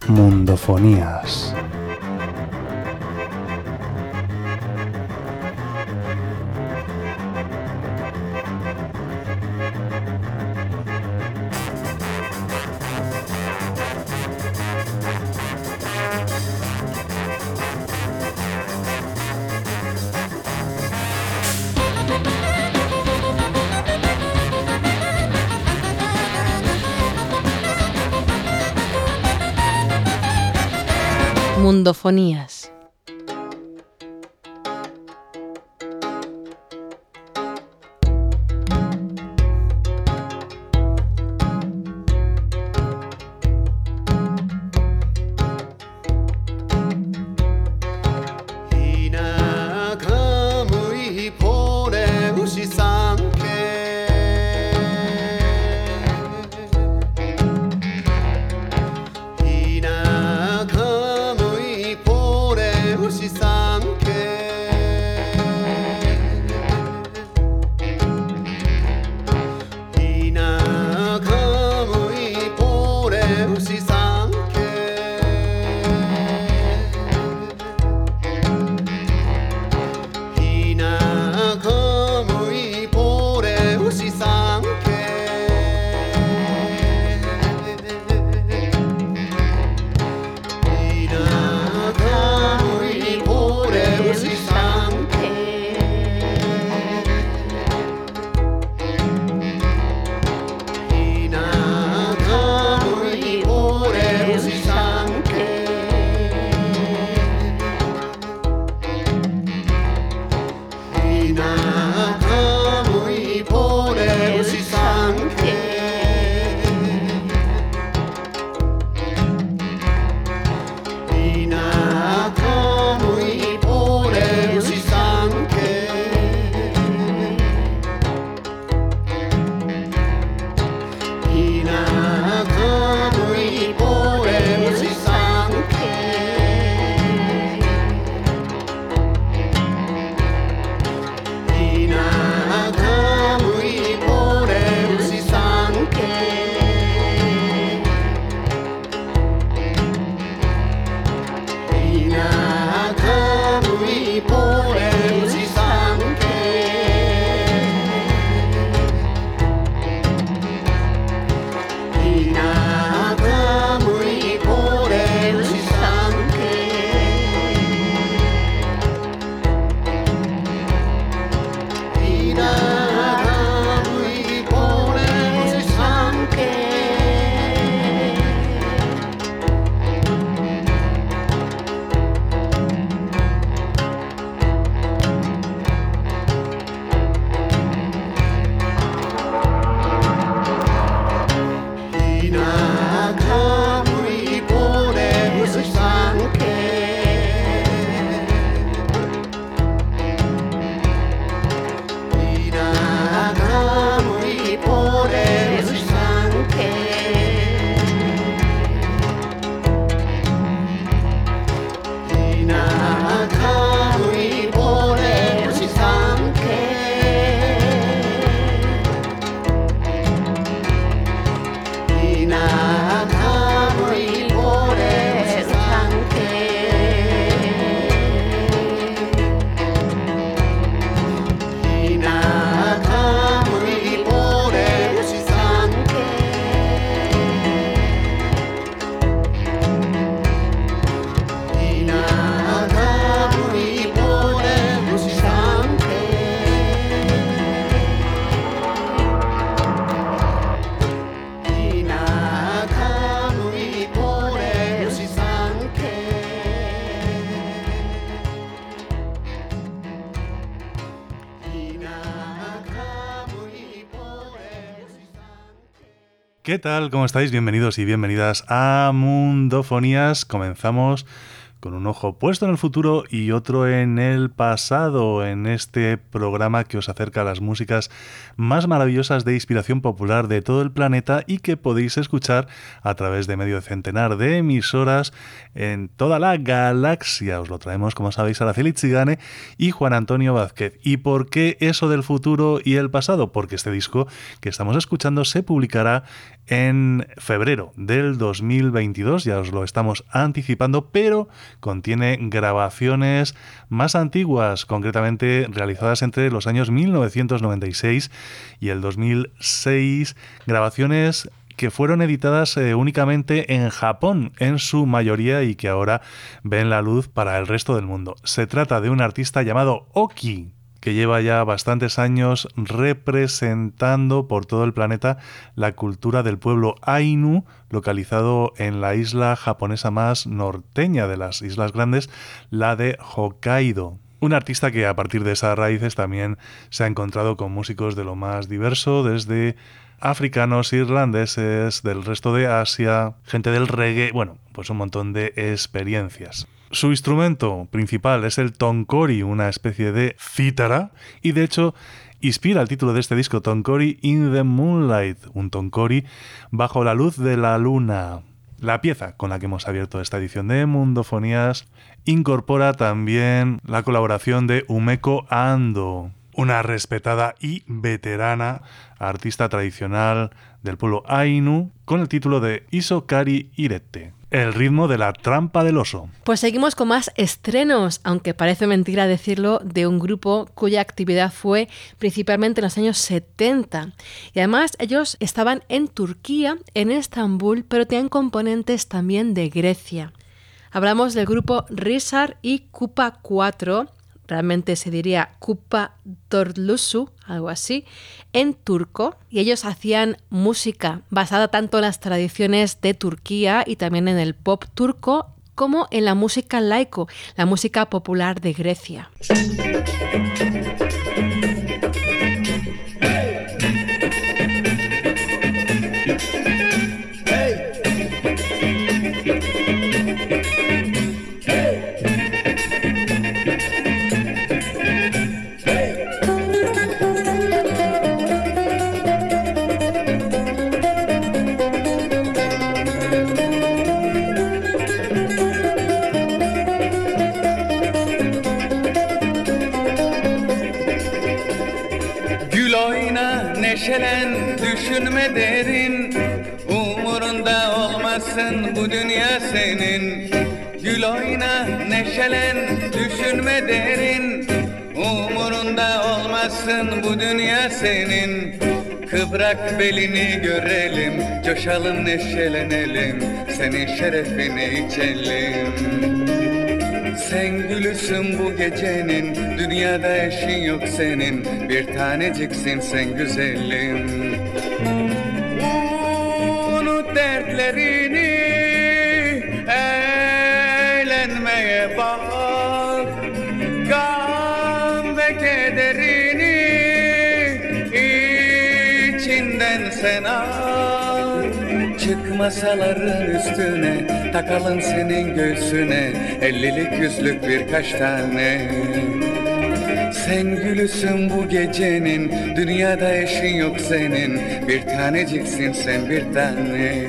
Mundofonías. Mundofonías. ¿Qué tal? ¿Cómo estáis? Bienvenidos y bienvenidas a Mundofonías. Comenzamos con un ojo puesto en el futuro y otro en el pasado, en este programa que os acerca a las músicas más maravillosas de inspiración popular de todo el planeta y que podéis escuchar a través de medio centenar de emisoras en toda la galaxia. Os lo traemos, como sabéis, Araceli Tzigane y Juan Antonio Vázquez. ¿Y por qué eso del futuro y el pasado? Porque este disco que estamos escuchando se publicará en febrero del 2022, ya os lo estamos anticipando, pero contiene grabaciones más antiguas, concretamente realizadas entre los años 1996 y el 2006, grabaciones que fueron editadas únicamente en Japón en su mayoría y que ahora ven la luz para el resto del mundo. Se trata de un artista llamado Oki, que lleva ya bastantes años representando por todo el planeta la cultura del pueblo Ainu, localizado en la isla japonesa más norteña de las islas grandes, la de Hokkaido. Un artista que a partir de esas raíces también se ha encontrado con músicos de lo más diverso, desde africanos, irlandeses, del resto de Asia, gente del reggae, bueno, pues un montón de experiencias. Su instrumento principal es el tonkori, una especie de cítara, y de hecho inspira el título de este disco, Tonkori in the Moonlight, un tonkori bajo la luz de la luna. La pieza con la que hemos abierto esta edición de Mundofonías incorpora también la colaboración de Umeko Ando, una respetada y veterana artista tradicional del pueblo Ainu, con el título de Isokari Irete, el ritmo de la trampa del oso. Pues seguimos con más estrenos, aunque parece mentira decirlo, de un grupo cuya actividad fue principalmente en los años 70. Y además ellos estaban en Turquía, en Estambul, pero tenían componentes también de Grecia. Hablamos del grupo Rizar y Kupa 4, realmente se diría Kupa Dorlusu, algo así, en turco, y ellos hacían música basada tanto en las tradiciones de Turquía y también en el pop turco, como en la música laico, la música popular de Grecia. Neşelen düşünme derin, umurunda olmasın bu dünya senin. Gül oyna neşelen düşünme derin, umurunda olmasın bu dünya senin. Kıvrak belini görelim, coşalım neşelenelim, senin şerefine içelim. Sen gülüsün bu gecenin, dünyada eşin yok senin, bir taneciksin sen güzelim. Unut dertlerini, eğlenmeye bak, gam ve kederini içinden sen al. Çık masaların üstüne, takalım senin göğsüne, 50'lik 100'lük birkaç tane. Sen gülüsün bu gecenin, dünyada eşin yok senin, bir taneciksin sen bir tane.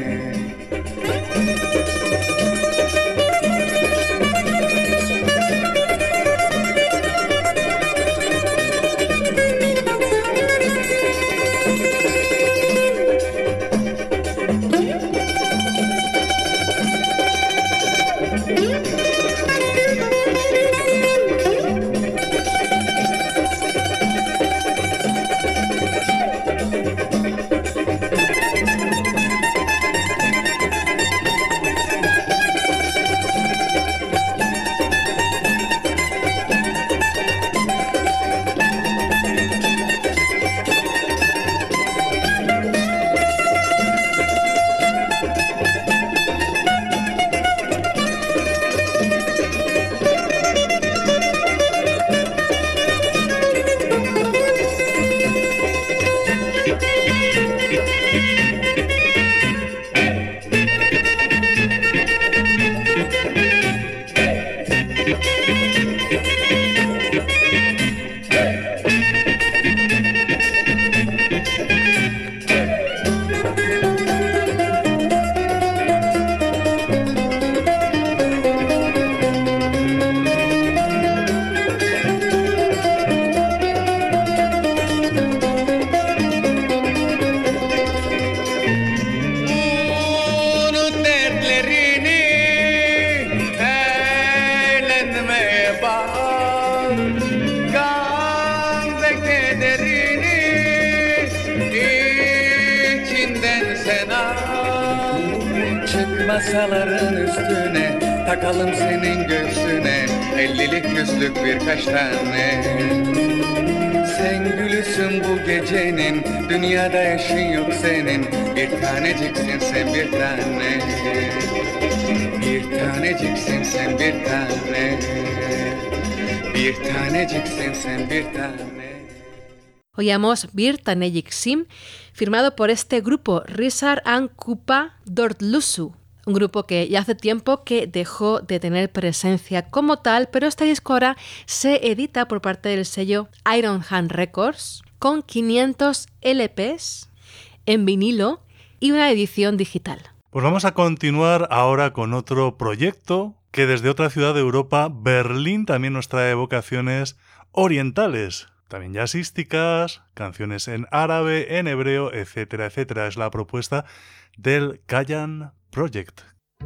masaların üstüne, takalım senin göğsüne 50'lik yüzlük birkaç tane. Sen gülüsün bu gecenin, dünyada eşin yok senin. Bir taneciksin sen bir tane, bir taneciksin sen bir tane, bir taneciksin sen bir tane. Oíamos Bir Tanecik-Sim, firmado por este grupo Risar and Kupa Dortlusu, un grupo que ya hace tiempo que dejó de tener presencia como tal, pero este disco ahora se edita por parte del sello Iron Hand Records con 500 LPs en vinilo y una edición digital. Pues vamos a continuar ahora con otro proyecto que desde otra ciudad de Europa, Berlín, también nos trae evocaciones orientales. También jazzísticas, canciones en árabe, en hebreo, etcétera, etcétera. Es la propuesta del Kayan Project.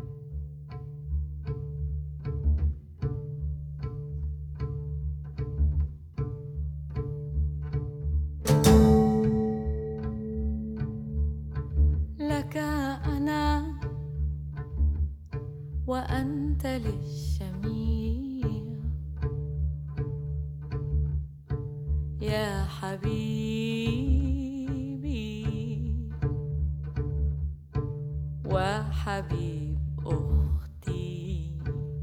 Laka ana wa anta lish-shamia يا حبيبي وحبيب أختي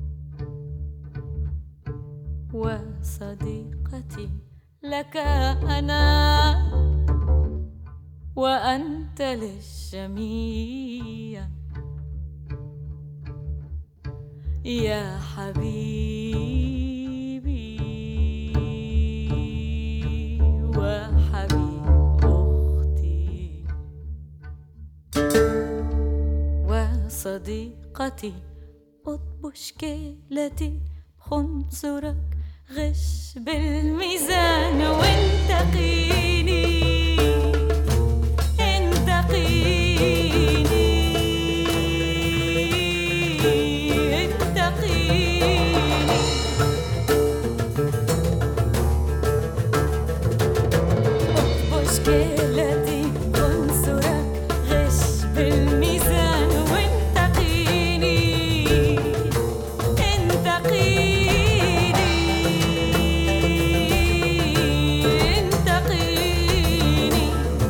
وصديقتي لك أنا وأنت للجميع يا حبيبي وحبيب أختي وصديقتي قطب مشكلتي خنصرك غش بالميزان وانتقيني انتقيني مشكلتي خنصرك غش بالميزان وانتقيني انتقيني انتقيني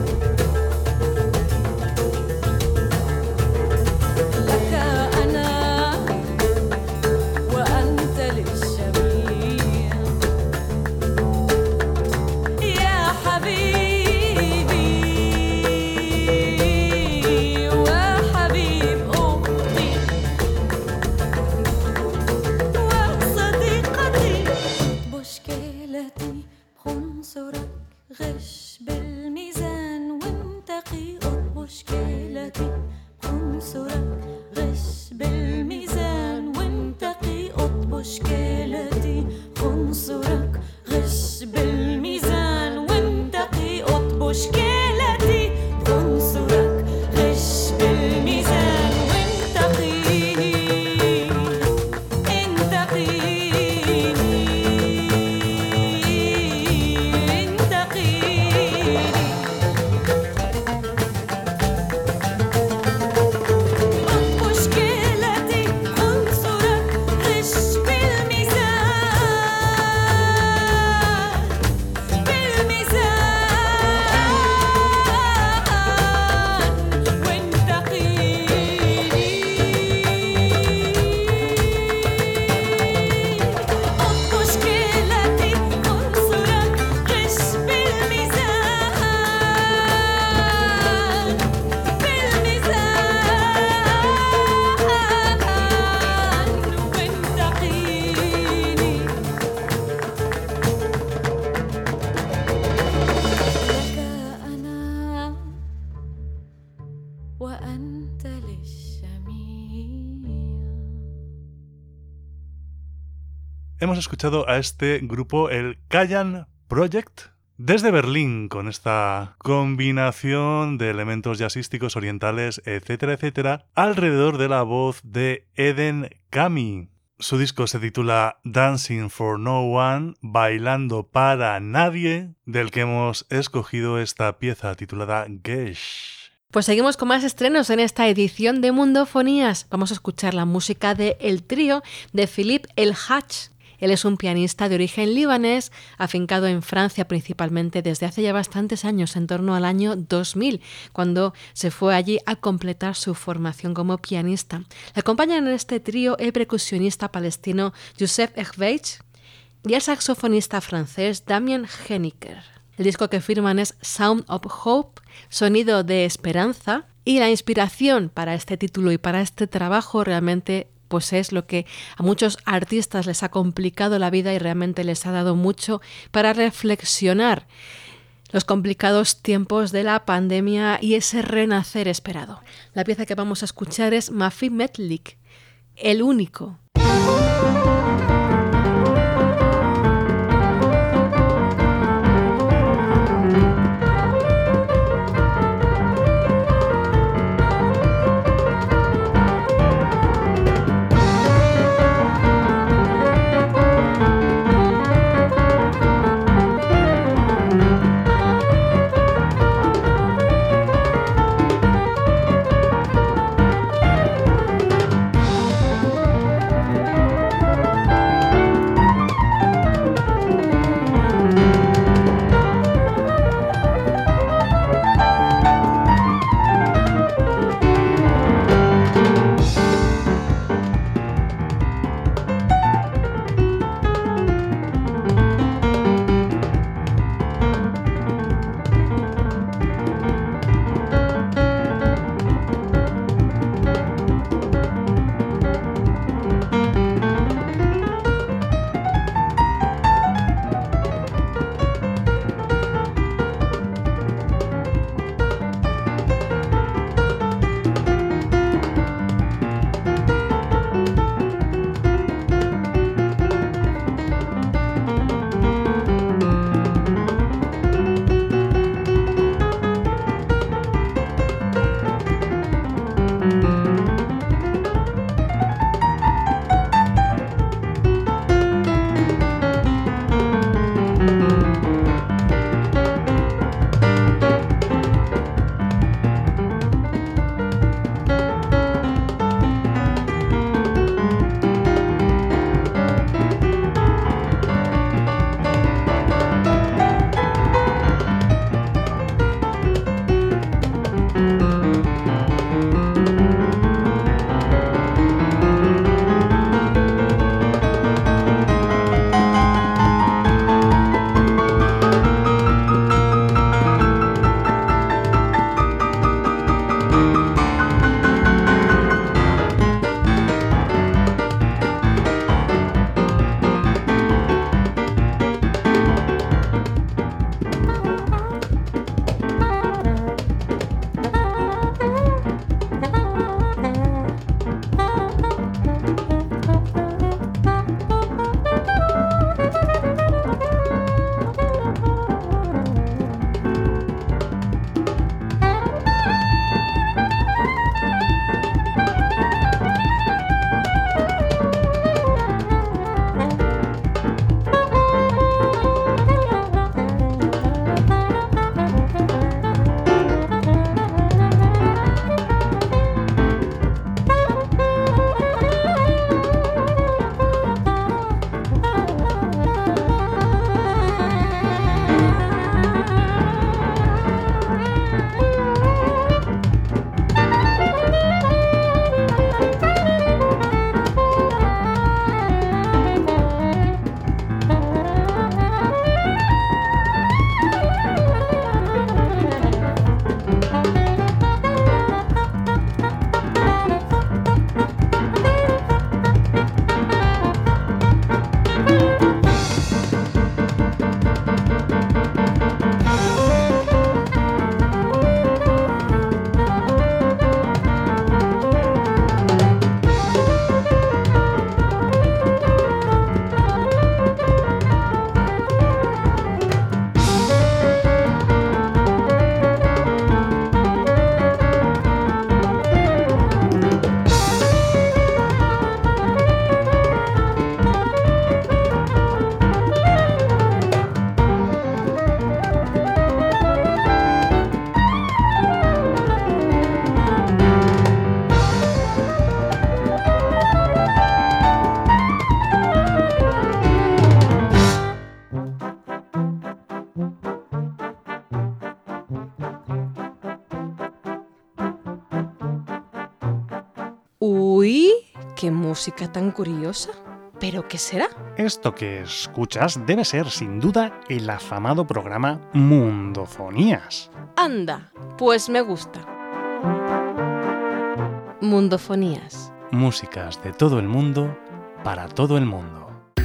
لك أنا وأنت للجميع يا حبيبي وحبيب أختي وصديقتي مشكلتي خنصرك غش بالميزان وانتقي مشكلتي خنصرك غش بالميزان وانتقي مشكلتي خنصرك غش بالميزان وانتقي مشكلتي خنصرك غش بالميزان وانتقيني انتقيني انتقيني مشكلتي خنصرك غش بالميزان Hemos escuchado a este grupo, el Kayan Project, desde Berlín, con esta combinación de elementos jazzísticos orientales, etcétera, etcétera, alrededor de la voz de Eden Kami. Su disco se titula Dancing for No One, Bailando para Nadie, del que hemos escogido esta pieza titulada Gesh. Pues seguimos con más estrenos en esta edición de Mundofonías. Vamos a escuchar la música de El Trío de Philippe El Hadj. Él es un pianista de origen libanés, afincado en Francia principalmente desde hace ya bastantes años, en torno al año 2000, cuando se fue allí a completar su formación como pianista. Le acompañan en este trío el percusionista palestino Youssef Echveitch y el saxofonista francés Damien Henniker. El disco que firman es Sound of Hope, Sonido de Esperanza, y la inspiración para este título y para este trabajo realmente pues es lo que a muchos artistas les ha complicado la vida y realmente les ha dado mucho para reflexionar los complicados tiempos de la pandemia y ese renacer esperado. La pieza que vamos a escuchar es Mafi Metlik, El Único. música tan curiosa? ¿Pero qué será? Esto que escuchas debe ser, sin duda, el afamado programa Mundofonías. Anda, pues me gusta. Mundofonías. Músicas de todo el mundo, para todo el mundo.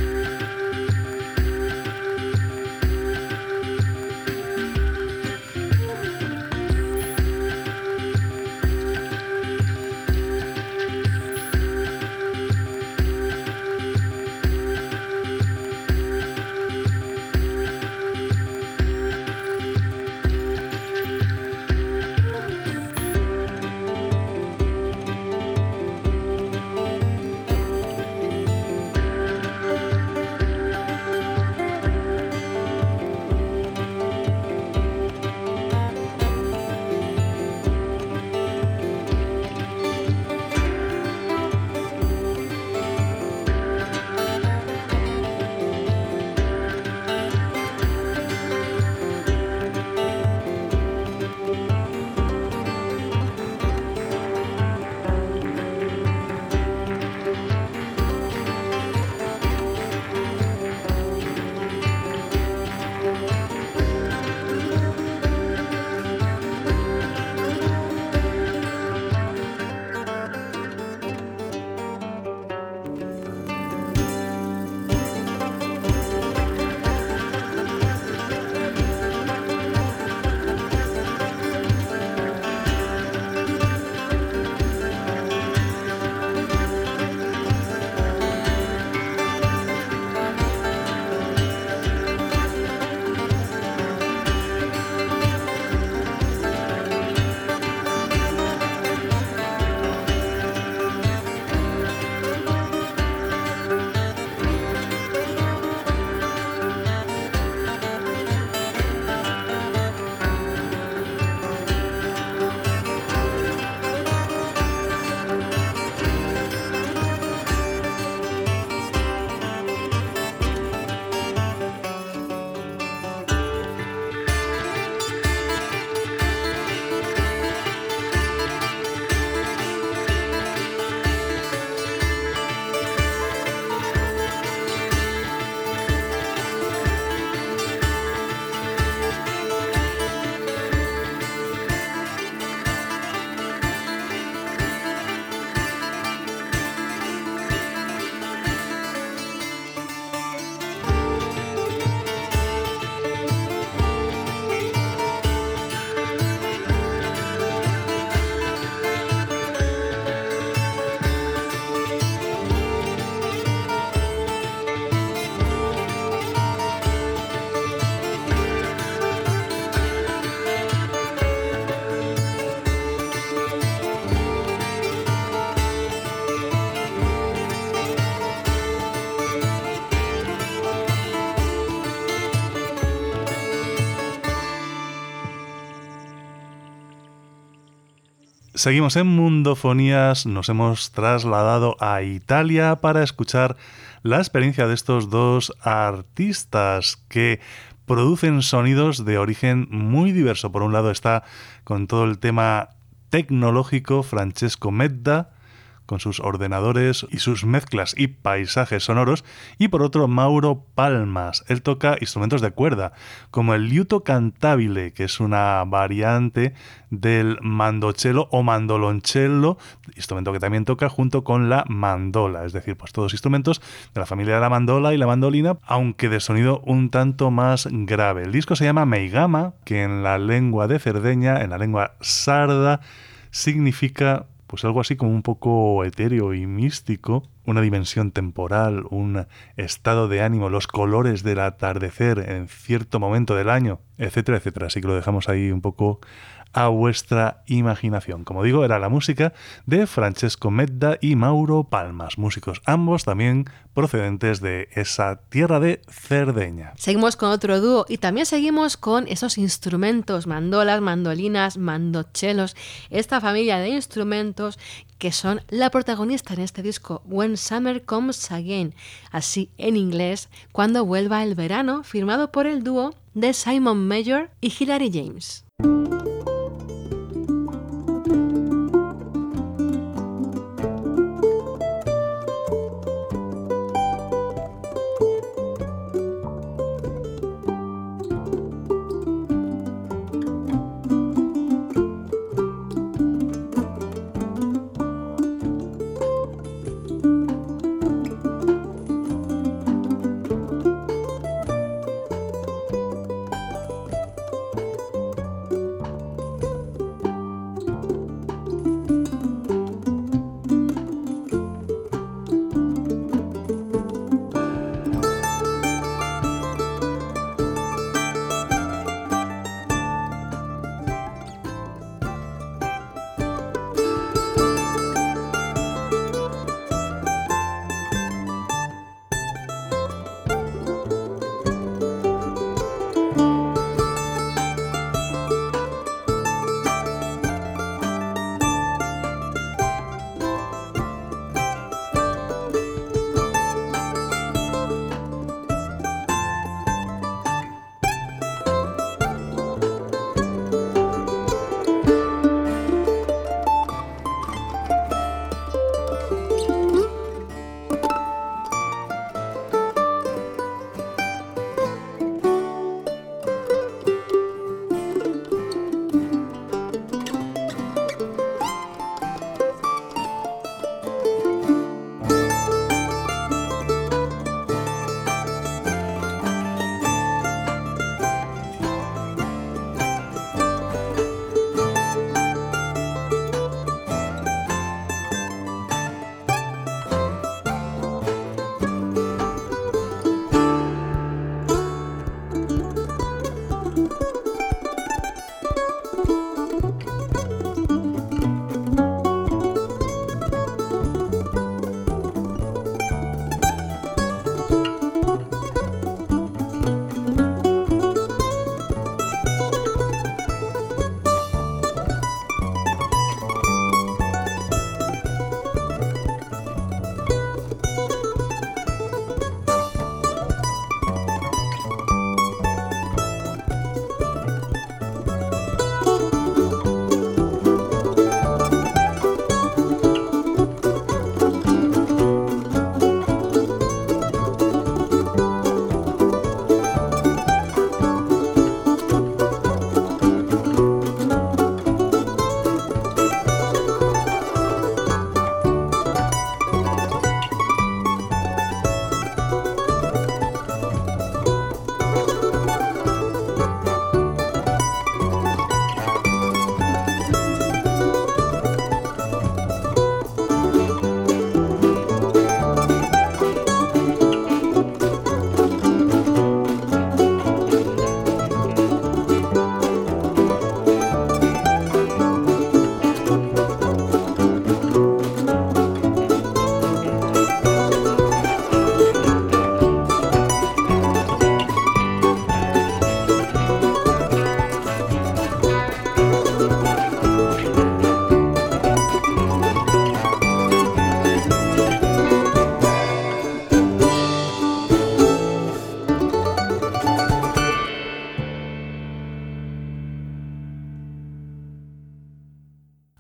Seguimos en Mundofonías, nos hemos trasladado a Italia para escuchar la experiencia de estos dos artistas que producen sonidos de origen muy diverso. Por un lado está con todo el tema tecnológico Francesco Medda, con sus ordenadores y sus mezclas y paisajes sonoros, y por otro Mauro Palmas. Él toca instrumentos de cuerda, como el liuto cantabile, que es una variante del mandocello o mandoloncello, instrumento que también toca junto con la mandola, es decir, pues todos instrumentos de la familia de la mandola y la mandolina, aunque de sonido un tanto más grave. El disco se llama Meigama, que en la lengua de Cerdeña, en la lengua sarda, significa pues algo así como un poco etéreo y místico, una dimensión temporal, un estado de ánimo, los colores del atardecer en cierto momento del año, etcétera, etcétera. Así que lo dejamos ahí un poco a vuestra imaginación. Como digo, era la música de Francesco Medda y Mauro Palmas, músicos ambos también procedentes de esa tierra de Cerdeña. Seguimos con otro dúo y también seguimos con esos instrumentos, mandolas, mandolinas, mandochelos, esta familia de instrumentos que son la protagonista en este disco When Summer Comes Again, así en inglés, Cuando vuelva el verano, firmado por el dúo de Simon Mayor y Hilary James.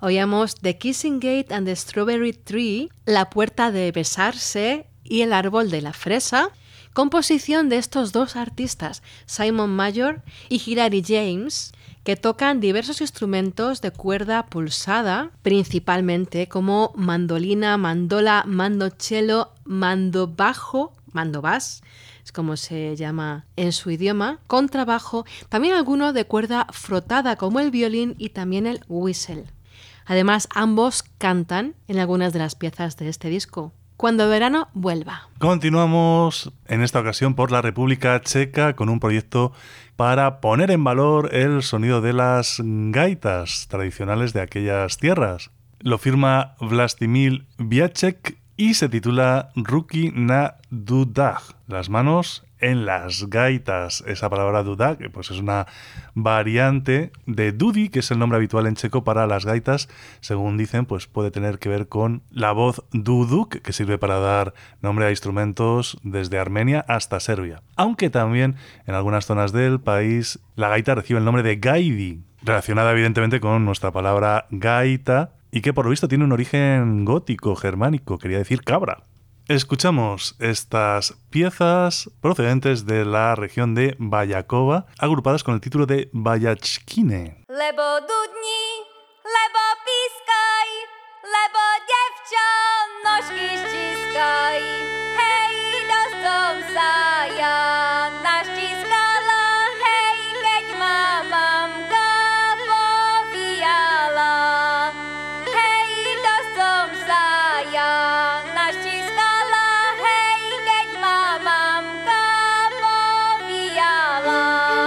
Oíamos The Kissing Gate and the Strawberry Tree, La puerta de besarse y El árbol de la fresa, composición de estos dos artistas, Simon Mayor y Hilary James, que tocan diversos instrumentos de cuerda pulsada, principalmente como mandolina, mandola, mandocello, mandobajo, mandobás, es como se llama en su idioma, contrabajo, también alguno de cuerda frotada como el violín y también el whistle. Además, ambos cantan en algunas de las piezas de este disco. Cuando el verano vuelva. Continuamos en esta ocasión por la República Checa con un proyecto para poner en valor el sonido de las gaitas tradicionales de aquellas tierras. Lo firma Vlastimil Viacek y se titula Ruky na dudach, las manos en las gaitas. Esa palabra dudach pues es una variante de dudi, que es el nombre habitual en checo para las gaitas. Según dicen, pues puede tener que ver con la voz duduk, que sirve para dar nombre a instrumentos desde Armenia hasta Serbia. Aunque también en algunas zonas del país la gaita recibe el nombre de gaidi, relacionada evidentemente con nuestra palabra gaita, y que por lo visto tiene un origen gótico, germánico, quería decir cabra. Escuchamos estas piezas procedentes de la región de Bajakova, agrupadas con el título de Bajachkine. Lebo dudni, lebo piskaj, lebo dziewczę nóżki ściskaj. Hej, dostom sa ja naściskala, hej, keď ma mamka powijala. Hej, dostom sa ja naściskala, hej, keď ma mamka powijala.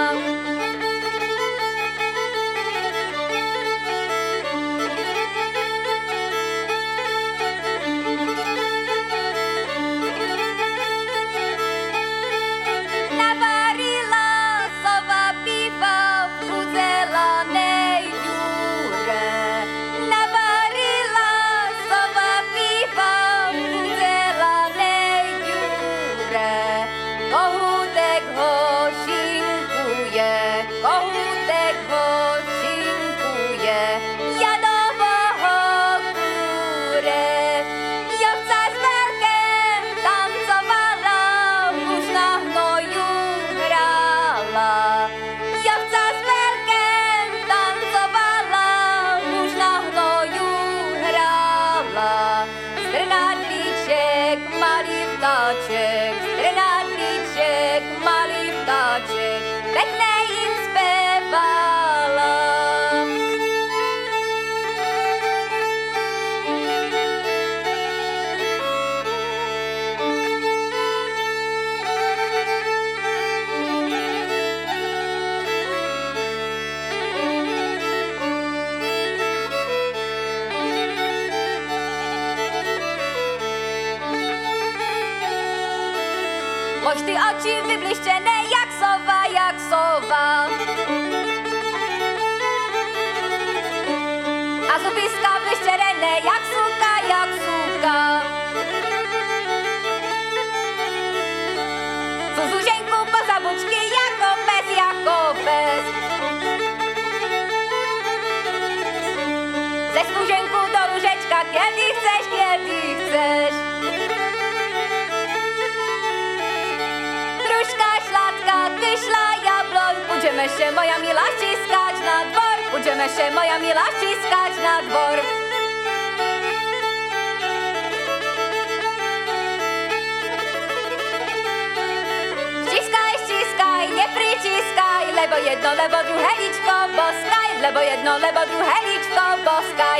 Navarila sova piva v zelenej ďure. Navarila sova piva v zelenej ďure. Kohútek ho šinkuje, kohútek ho šinkuje. Jadovo ho kúre. Jovca s veľkým tancovala, už na hnoju hrala. Jovca s veľkým tancovala, už na hnoju hrala. Strnadlíček, malý vtáček, strnadlíček, malý vtáček, pekne im spevala. Mož ty oči vyblištěné jak sova, jak sova. A zubiska vyštěrené jak suka, jak suka. Zuzuženku po zabučky jako pes, jako pes. Ze služenku do ružečka, kedy chceš, kedy chceš. Gruška sladká, kyšla jabloň, budeme še moja milá štiskať na dvor, budeme še moja milá štiskať na dvor. Štiskaj, štiskaj, nepritiskaj, lebo jedno, lebo druhé líčko boskaj, lebo jedno, lebo druhé líčko boskaj.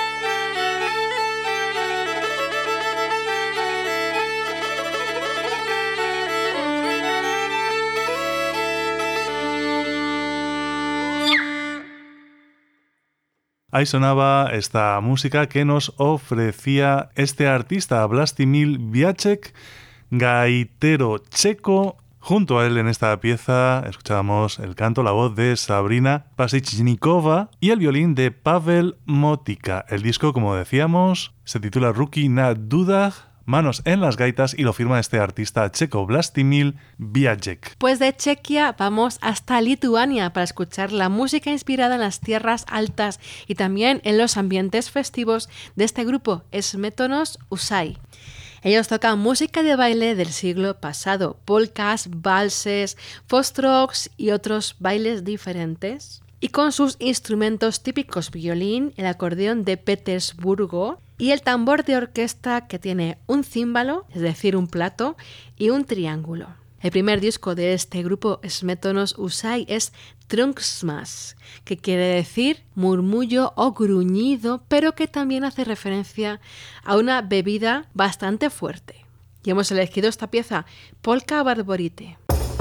Ahí sonaba esta música que nos ofrecía este artista, Vlastimil Viacek, gaitero checo. Junto a él en esta pieza escuchábamos el canto, la voz de Sabrina Pasichnikova y el violín de Pavel Motika. El disco, como decíamos, se titula Ruky na dudach, manos en las gaitas y lo firma este artista checo Vlastimil Biajek. Pues de Chequia vamos hasta Lituania para escuchar la música inspirada en las tierras altas y también en los ambientes festivos de este grupo, Smetonos Usai. Ellos tocan música de baile del siglo pasado, polkas, valses, foxtrots y otros bailes diferentes. Y con sus instrumentos típicos violín, el acordeón de Petersburgo y el tambor de orquesta que tiene un címbalo, es decir, un plato, y un triángulo. El primer disco de este grupo Smetonos Usai es Trunksmas, que quiere decir murmullo o gruñido, pero que también hace referencia a una bebida bastante fuerte. Y hemos elegido esta pieza, Polka Barborite.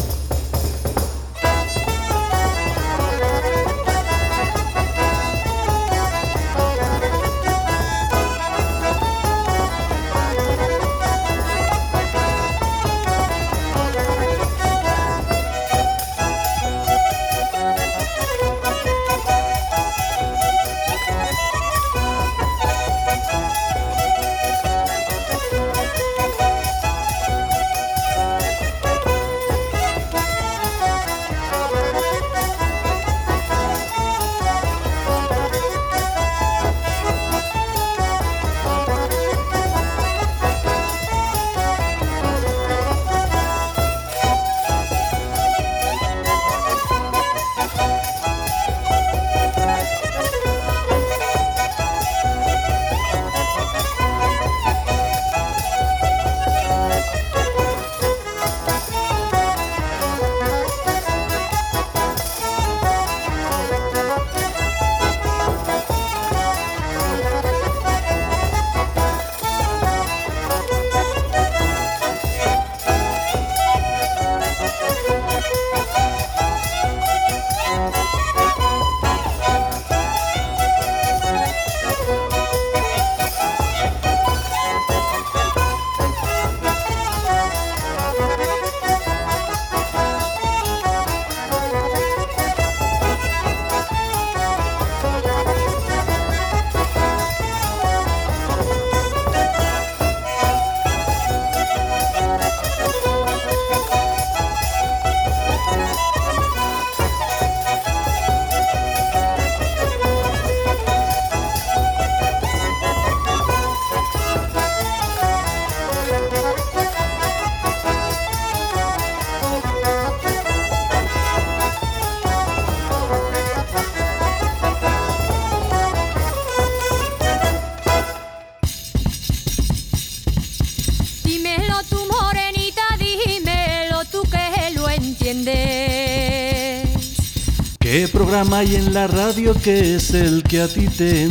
¿Qué programa hay en la radio que es el que a ti te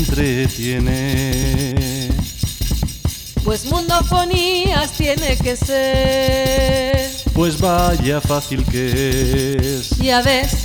entretiene? Pues Mundofonías tiene que ser. Pues vaya fácil que es. Ya ves.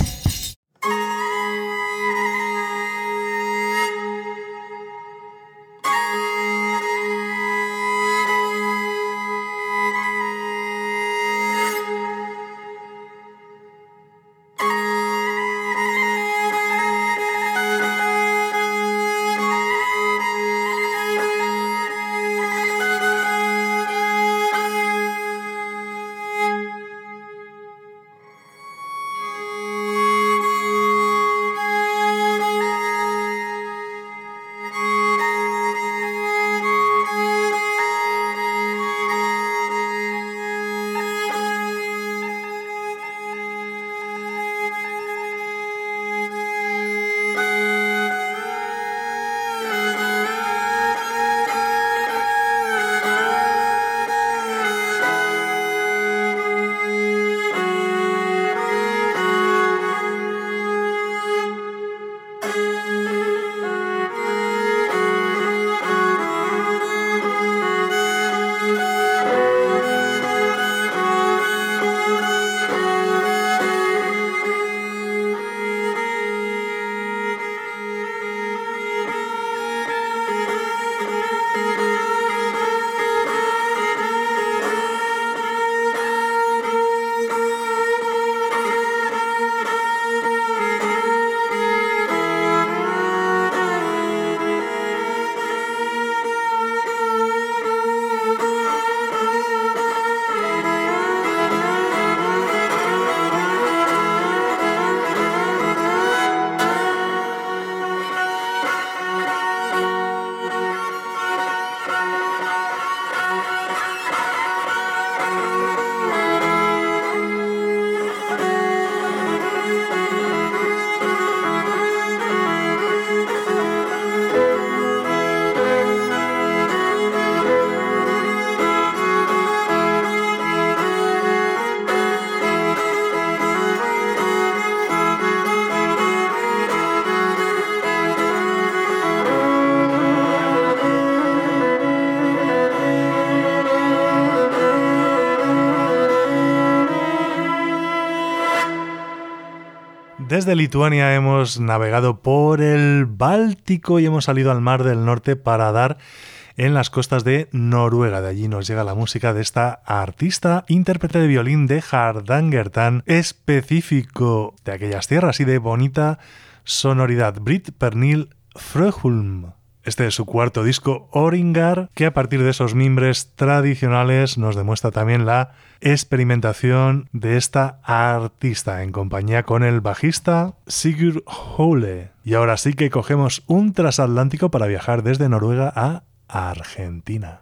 Desde Lituania hemos navegado por el Báltico y hemos salido al Mar del Norte para dar en las costas de Noruega. De allí nos llega la música de esta artista, intérprete de violín de Hardangertan, específico de aquellas tierras y de bonita sonoridad, Britt Pernille Frøholm. Este es su cuarto disco, Oringar, que a partir de esos mimbres tradicionales nos demuestra también la experimentación de esta artista en compañía con el bajista Sigurd Hole. Y ahora sí que cogemos un transatlántico para viajar desde Noruega a Argentina.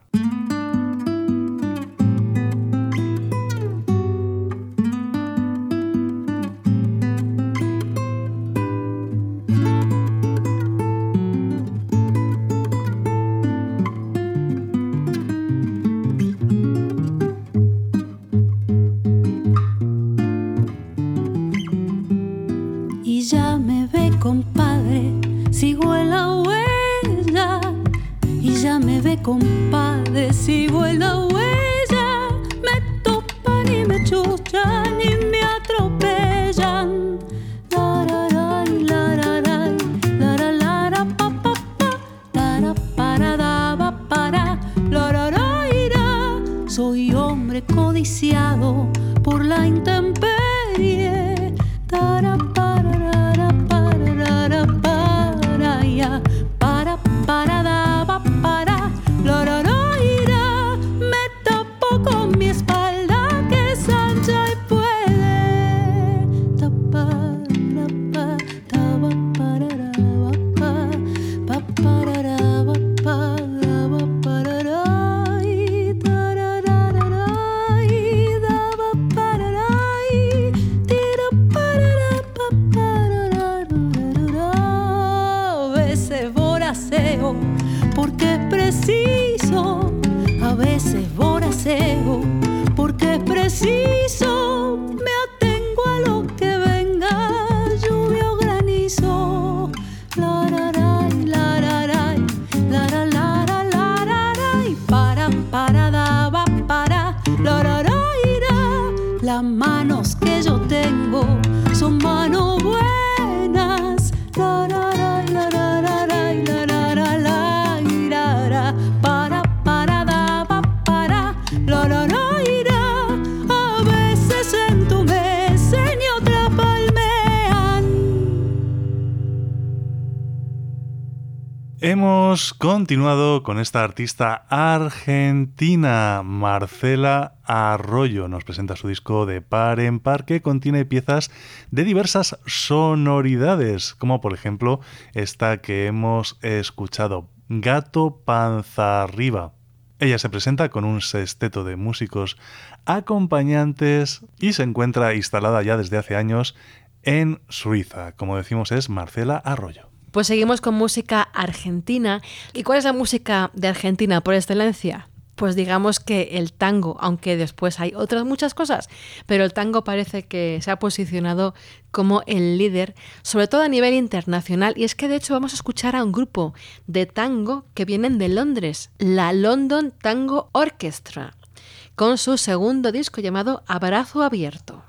Compadre, sigo en la huella, me topan y me chuchan y me atropellan. Lararay, lararay, laralara, pa, pa, pa, lara, para, daba, para, lararaira. Soy hombre codiciado por la intemperie. Tara, para, ya, para, daba, para. Me tapo con mi espalda que es ancha y puede tapar la taba para pa para y tarararay daba para tira para a veces voraceo porque es preciso, a veces voraceo, porque es preciso, me atengo a lo que venga, lluvia o granizo. Lararay, lararay, laralara, lararay, para, daba, para, lararaira. Las manos que yo tengo son manos buenas, lararay, lararay, lararay, lararay. Para, daba, para, lararaira. A veces entumecen y otras palmean. Hemos continuado con esta artista argentina, Marcela Arroyo. Nos presenta su disco de par en par que contiene piezas de diversas sonoridades, como por ejemplo esta que hemos escuchado, Gato Panza Arriba. Ella se presenta con un sexteto de músicos acompañantes y se encuentra instalada ya desde hace años en Suiza. Como decimos, es Marcela Arroyo. Pues seguimos con música argentina. ¿Y cuál es la música de Argentina por excelencia? Pues digamos que el tango, aunque después hay otras muchas cosas, pero el tango parece que se ha posicionado como el líder, sobre todo a nivel internacional. Y es que de hecho vamos a escuchar a un grupo de tango que vienen de Londres, la London Tango Orchestra, con su segundo disco llamado Abrazo Abierto.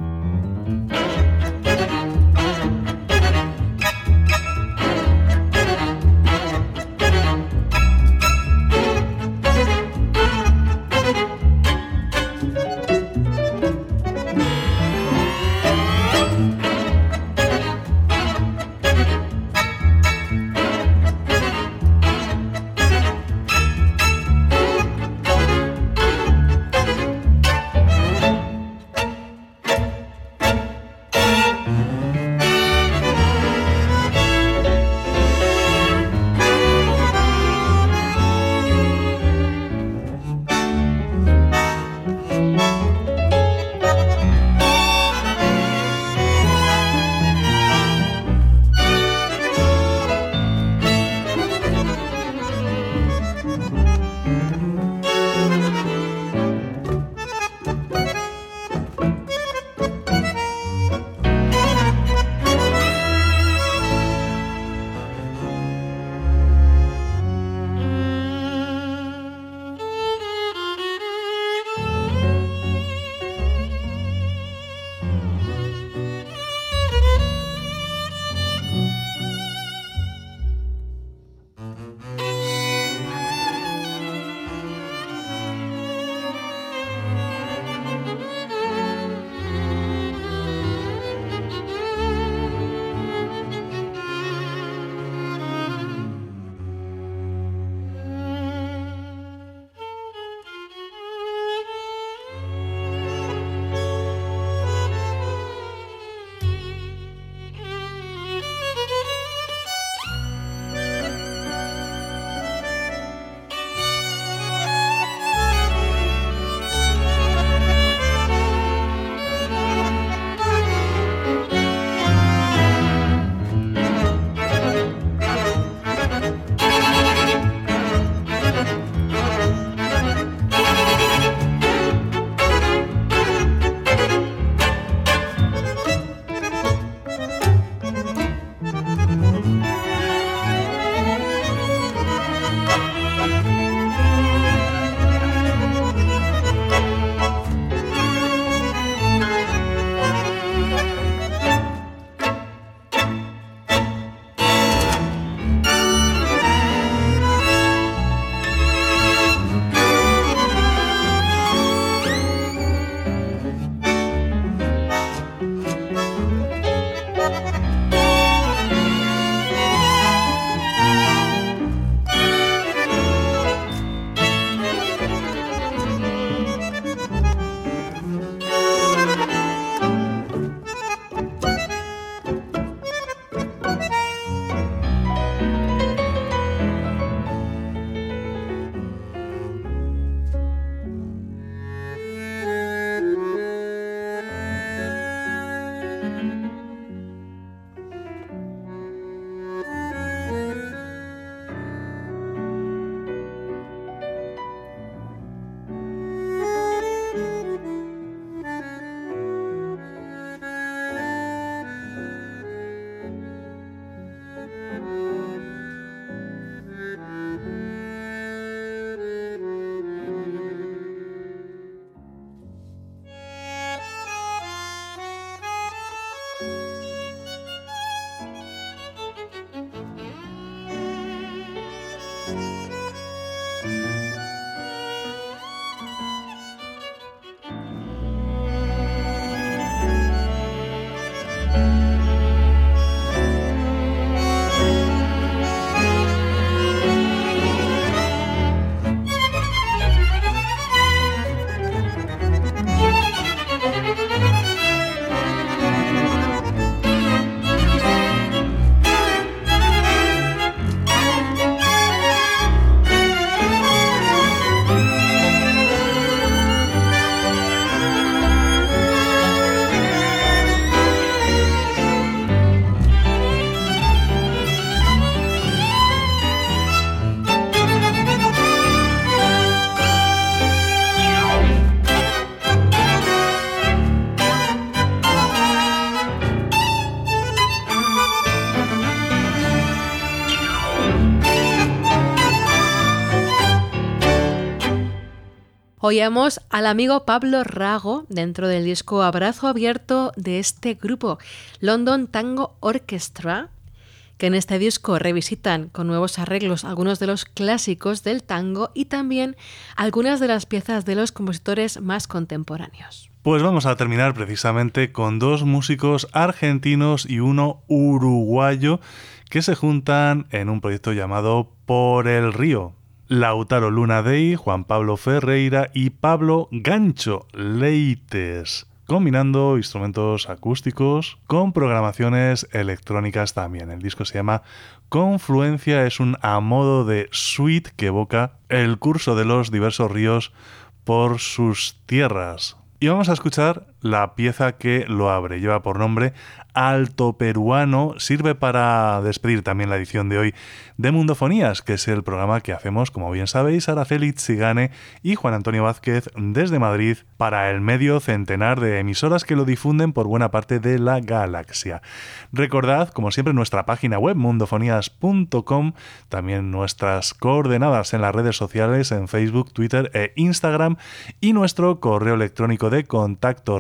Oíamos al amigo Pablo Rago dentro del disco Abrazo Abierto de este grupo, London Tango Orchestra, que en este disco revisitan con nuevos arreglos algunos de los clásicos del tango y también algunas de las piezas de los compositores más contemporáneos. Pues vamos a terminar precisamente con dos músicos argentinos y uno uruguayo que se juntan en un proyecto llamado Por el Río. Lautaro Lunadei, Juan Pablo Ferreira y Pablo Gancho Leites, combinando instrumentos acústicos con programaciones electrónicas también. El disco se llama Confluencia, es un a modo de suite que evoca el curso de los diversos ríos por sus tierras. Y vamos a escuchar la pieza que lo abre. Lleva por nombre Alto Peruano. Sirve para despedir también la edición de hoy de Mundofonías, que es el programa que hacemos, como bien sabéis, Araceli Tsigane y Juan Antonio Vázquez desde Madrid para el medio centenar de emisoras que lo difunden por buena parte de la galaxia. Recordad, como siempre, nuestra página web mundofonías.com, también nuestras coordenadas en las redes sociales en Facebook, Twitter e Instagram y nuestro correo electrónico de contacto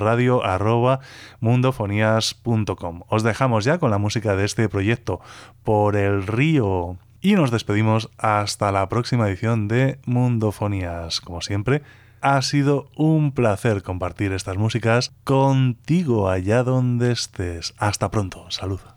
radio@mundofonías.com. Os dejamos ya con la música de este proyecto Por el Río y nos despedimos hasta la próxima edición de Mundofonías. Como siempre, ha sido un placer compartir estas músicas contigo allá donde estés. Hasta pronto. Salud.